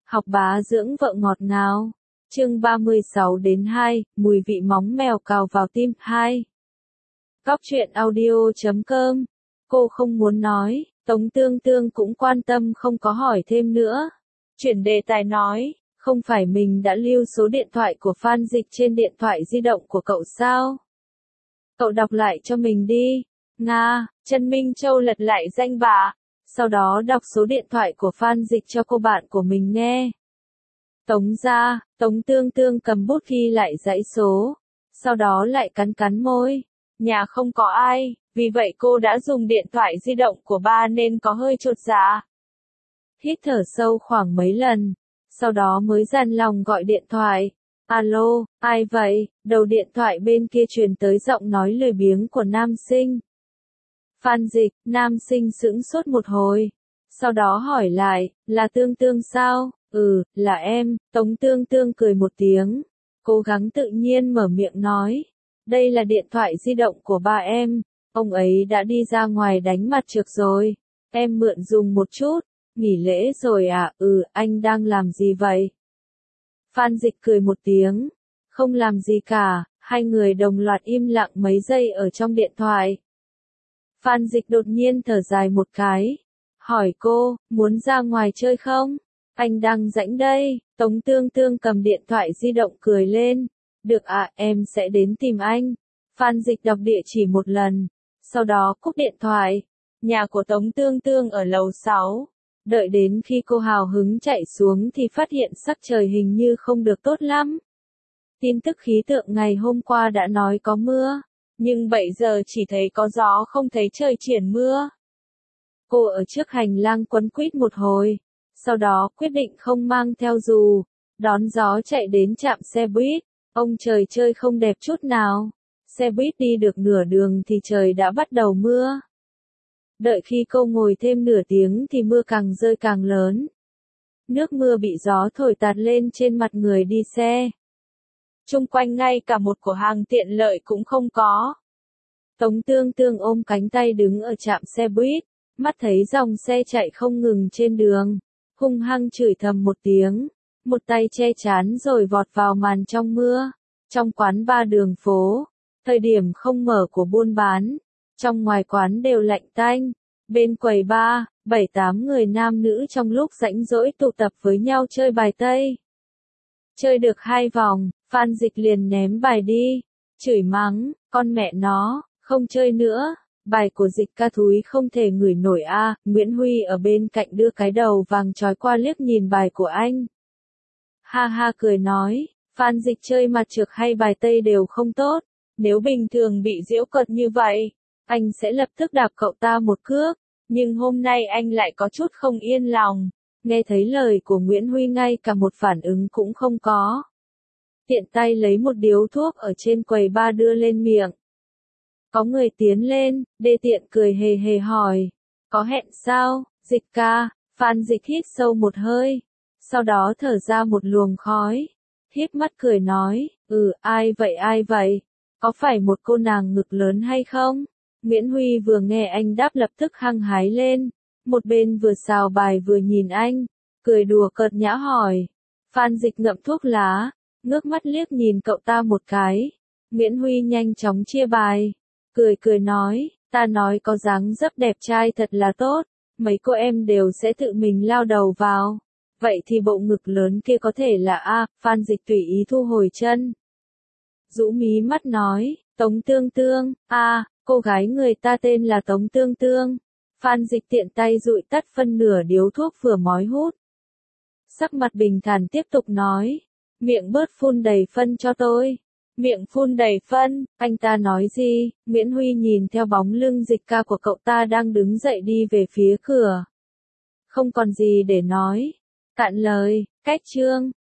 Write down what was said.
Học bá dưỡng vợ ngọt ngào. Chương 36-2, mùi vị móng mèo cào vào tim 2. Góc truyện audio.com. Cô không muốn nói, Tống Tương Tương cũng quan tâm không có hỏi thêm nữa. Chuyển đề tài nói, không phải mình đã lưu số điện thoại của Phan Dịch trên điện thoại di động của cậu sao? Cậu đọc lại cho mình đi. Nga, Trần Minh Châu lật lại danh bạ, sau đó đọc số điện thoại của Phan Dịch cho cô bạn của mình nghe. Tống ra, Tống Tương Tương cầm bút ghi lại dãy số, sau đó lại cắn cắn môi. Nhà không có ai, vì vậy cô đã dùng điện thoại di động của ba nên có hơi chột dạ. Hít thở sâu khoảng mấy lần, sau đó mới dằn lòng gọi điện thoại. Alo, ai vậy? Đầu điện thoại bên kia truyền tới giọng nói lười biếng của nam sinh. Phan Dịch, nam sinh sững sốt một hồi. Sau đó hỏi lại, là Tương Tương sao? Ừ, là em. Tống Tương Tương cười một tiếng, cố gắng tự nhiên mở miệng nói. Đây là điện thoại di động của ba em, ông ấy đã đi ra ngoài đánh mặt trược rồi. Em mượn dùng một chút. Nghỉ lễ rồi à? Ừ, anh đang làm gì vậy? Phan Dịch cười một tiếng. Không làm gì cả. Hai người đồng loạt im lặng mấy giây ở trong điện thoại. Phan Dịch đột nhiên thở dài một cái. Hỏi cô, muốn ra ngoài chơi không? Anh đang rảnh đây. Tống Tương Tương cầm điện thoại di động cười lên. Được ạ, em sẽ đến tìm anh. Phan Dịch đọc địa chỉ một lần, sau đó cúp điện thoại. Nhà của Tống Tương Tương ở lầu 6. Đợi đến khi cô hào hứng chạy xuống thì phát hiện sắc trời hình như không được tốt lắm. Tin tức khí tượng ngày hôm qua đã nói có mưa, nhưng 7 giờ chỉ thấy có gió không thấy trời chuyển mưa. Cô ở trước hành lang quấn quýt một hồi, sau đó quyết định không mang theo dù, đón gió chạy đến trạm xe buýt. Ông trời chơi không đẹp chút nào. Xe buýt đi được nửa đường thì trời đã bắt đầu mưa. Đợi khi cô ngồi thêm nửa tiếng thì mưa càng rơi càng lớn. Nước mưa bị gió thổi tạt lên trên mặt người đi xe. Chung quanh ngay cả một cửa hàng tiện lợi cũng không có. Tống Tương Tương ôm cánh tay đứng ở trạm xe buýt, mắt thấy dòng xe chạy không ngừng trên đường, hung hăng chửi thầm một tiếng, một tay che chán rồi vọt vào màn trong mưa. Trong quán bar đường phố, thời điểm không mở của buôn bán, trong ngoài quán đều lạnh tanh. Bên quầy bar, 7-8 người nam nữ trong lúc rảnh rỗi tụ tập với nhau chơi bài Tây. Chơi được 2 vòng, Phan Dịch liền ném bài đi, chửi mắng, con mẹ nó, không chơi nữa. Bài của Dịch ca thúi không thể ngửi nổi a. Nguyễn Huy ở bên cạnh đưa cái đầu vàng chói qua liếc nhìn bài của anh. Ha ha cười nói, Phan Dịch chơi mặt trược hay bài Tây đều không tốt. Nếu bình thường bị giễu cợt như vậy, anh sẽ lập tức đạp cậu ta một cước. Nhưng hôm nay anh lại có chút không yên lòng. Nghe thấy lời của Nguyễn Huy ngay cả một phản ứng cũng không có. Tiện tay lấy một điếu thuốc ở trên quầy bar đưa lên miệng. Có người tiến lên, đê tiện cười hề hề hỏi. Có hẹn sao, Dịch ca? Phan Dịch hít sâu một hơi, sau đó thở ra một luồng khói. Híp mắt cười nói, ai vậy? Có phải một cô nàng ngực lớn hay không? Nguyễn Huy vừa nghe anh đáp lập tức hăng hái lên, một bên vừa xào bài vừa nhìn anh, cười đùa cợt nhã hỏi. Phan Dịch ngậm thuốc lá, ngước mắt liếc nhìn cậu ta một cái. Nguyễn Huy nhanh chóng chia bài, cười nói, ta nói có dáng dấp đẹp trai thật là tốt, mấy cô em đều sẽ tự mình lao đầu vào. Vậy thì bộ ngực lớn kia có thể là A. Phan Dịch tùy ý thu hồi chân, rũ mí mắt nói, Tống Tương Tương, cô gái người ta tên là Tống Tương Tương. Phan Dịch tiện tay dụi tắt phân nửa điếu thuốc vừa mói hút. Sắc mặt bình thản tiếp tục nói, miệng bớt phun đầy phân cho tôi. Miệng phun đầy phân, anh ta nói gì? Nguyễn Huy nhìn theo bóng lưng Dịch ca của cậu ta đang đứng dậy đi về phía cửa. Không còn gì để nói. Cạn lời, cách chương.